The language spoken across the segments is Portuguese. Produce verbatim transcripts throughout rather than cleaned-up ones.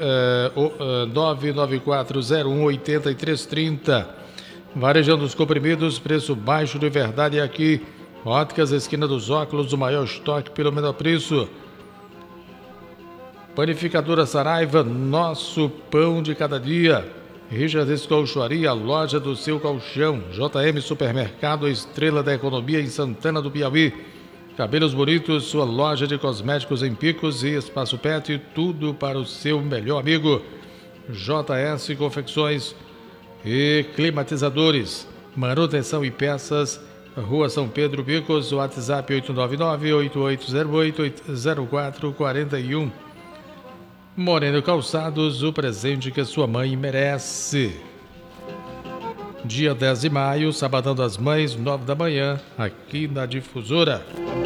nove nove quatro zero um oito três três zero. Varejando os comprimidos, preço baixo de verdade aqui. Óticas, esquina dos óculos, o maior estoque pelo menor preço. Panificadora Saraiva, nosso pão de cada dia. Richards Colchoaria, loja do seu colchão. J M Supermercado, estrela da economia em Santana do Piauí. Cabelos Bonitos, sua loja de cosméticos em Picos e Espaço Pet, tudo para o seu melhor amigo. J S Confecções e Climatizadores. Manutenção e peças. Rua São Pedro Picos, WhatsApp oito nove nove, oito oito zero oito, zero quatro quatro um. Moreno Calçados, o presente que sua mãe merece. Dia dez de maio, Sabadão das Mães, nove da manhã, aqui na Difusora.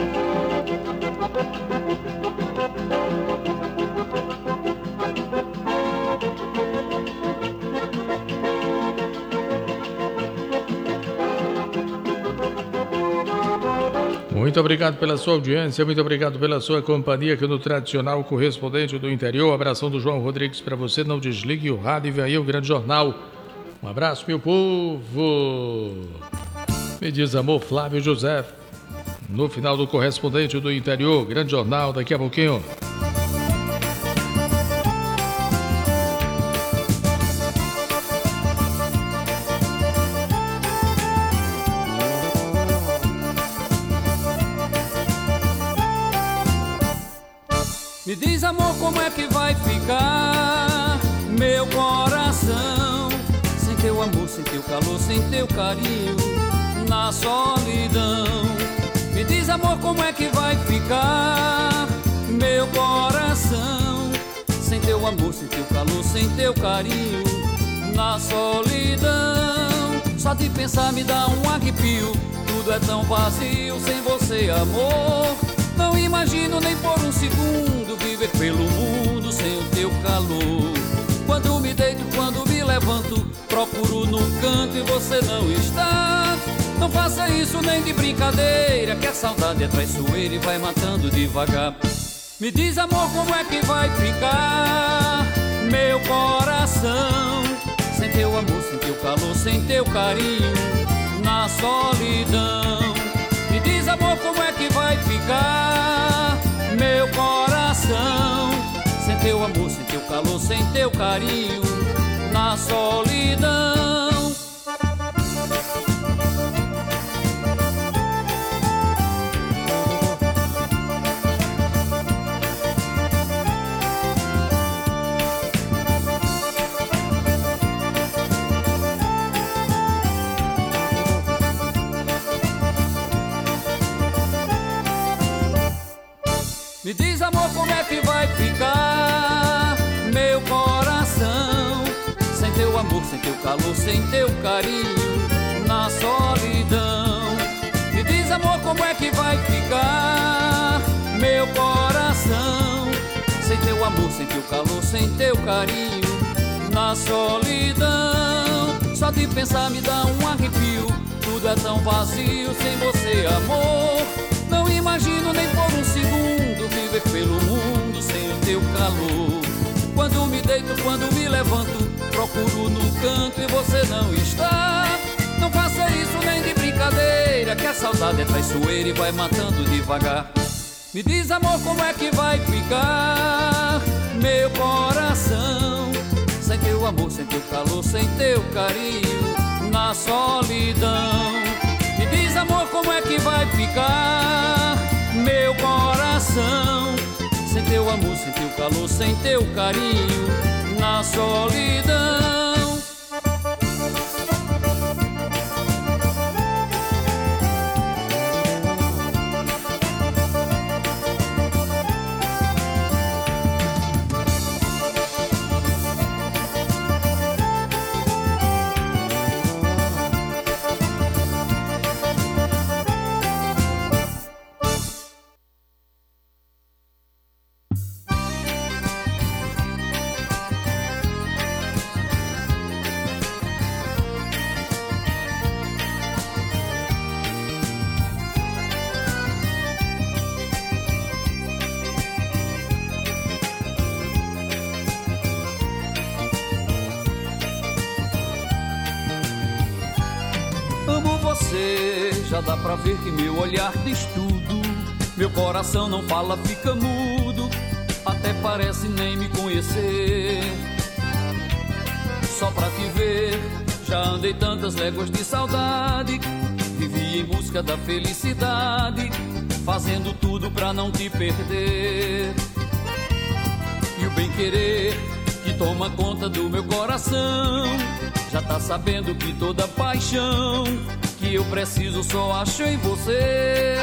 Muito obrigado pela sua audiência, muito obrigado pela sua companhia aqui no tradicional correspondente do interior. Abração do João Rodrigues para você, não desligue o rádio e vem aí o grande jornal. Um abraço, meu povo. Me diz amor, Flávio José, no final do correspondente do interior, grande jornal, daqui a pouquinho. Me diz amor, como é que vai ficar meu coração sem teu amor, sem teu calor, sem teu carinho, na solidão. Me diz amor, como é que vai ficar meu coração sem teu amor, sem teu calor, sem teu carinho, na solidão. Só de pensar me dá um arrepio, tudo é tão vazio sem você, amor. Não imagino nem por um segundo viver pelo mundo sem o teu calor. Quando me deito, quando me levanto, procuro num canto e você não está. Não faça isso nem de brincadeira, que a saudade é traiçoeira e vai matando devagar. Me diz amor, como é que vai ficar meu coração sem teu amor, sem teu calor, sem teu carinho, na solidão. Me diz amor, como é que vai ficar meu coração sem teu amor, sem teu calor, sem teu carinho, na solidão. Me diz amor, como é que vai ficar meu coração sem teu amor, sem teu calor, sem teu carinho, na solidão. Me diz amor, como é que vai ficar meu coração sem teu amor, sem teu calor, sem teu carinho, na solidão. Só de pensar me dá um arrepio, tudo é tão vazio sem você, amor. Não imagino nem por um segundo viver pelo mundo sem o teu calor. Quando me deito, quando me levanto, procuro num canto e você não está. Não faça isso nem de brincadeira, que a saudade é traiçoeira e vai matando devagar. Me diz amor, como é que vai ficar meu coração sem teu amor, sem teu calor, sem teu carinho, na solidão. Me diz amor, como é que vai ficar meu coração sem teu amor, sem teu calor, sem teu carinho, na solidão. já dá pra ver que meu olhar diz tudo. Meu coração não fala, fica mudo, até parece nem me conhecer. Só pra te ver, já andei tantas léguas de saudade, vivi em busca da felicidade, fazendo tudo pra não te perder. E o bem-querer que toma conta do meu coração já tá sabendo que toda paixão que eu preciso só acho em você.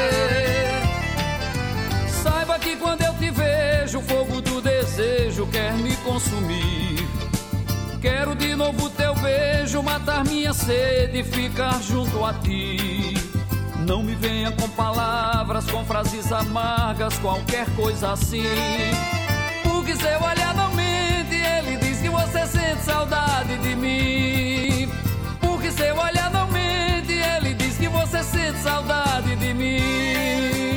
Saiba que quando eu te vejo, o fogo do desejo quer me consumir. Quero de novo teu beijo, matar minha sede e ficar junto a ti. Não me venha com palavras, com frases amargas, qualquer coisa assim. Porque seu olhar não mente, ele diz que você sente saudade de mim. Porque seu olhar não mente, ele diz que você sente saudade de mim.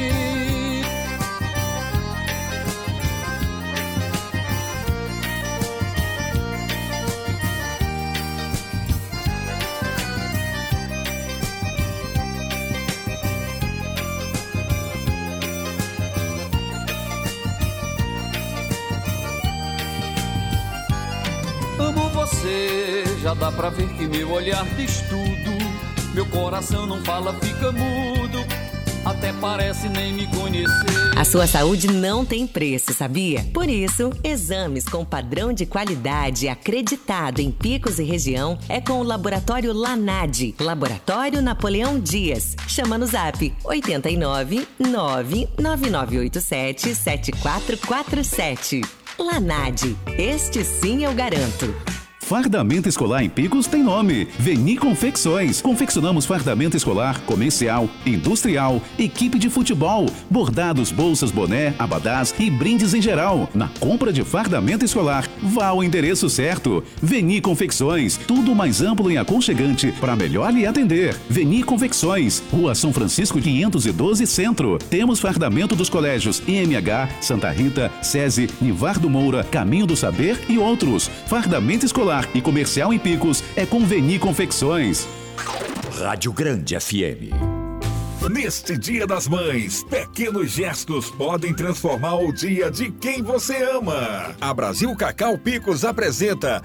Amo você, já dá pra ver que meu olhar diz tudo. Meu coração não fala, fica mudo, até parece nem me conhecer. A sua saúde não tem preço, sabia? Por isso, exames com padrão de qualidade acreditado em Picos e região é com o Laboratório Lanad, Laboratório Napoleão Dias. Chama no zap oito nove nove nove nove oito sete sete quatro quatro sete. Lanad, este sim eu garanto. Fardamento escolar em Picos tem nome: Veni Confecções. Confeccionamos fardamento escolar, comercial, industrial, equipe de futebol, bordados, bolsas, boné, abadás e brindes em geral. Na compra de fardamento escolar, vá ao endereço certo. Veni Confecções, tudo mais amplo e aconchegante para melhor lhe atender. Veni Confecções, Rua São Francisco quinhentos e doze Centro. Temos fardamento dos colégios I M H, Santa Rita, SESI, Nivardo Moura, Caminho do Saber e outros. Fardamento escolar e comercial em Picos é com Veni Confecções. Rádio Grande F M. Neste Dia das Mães, pequenos gestos podem transformar o dia de quem você ama. A Brasil Cacau Picos apresenta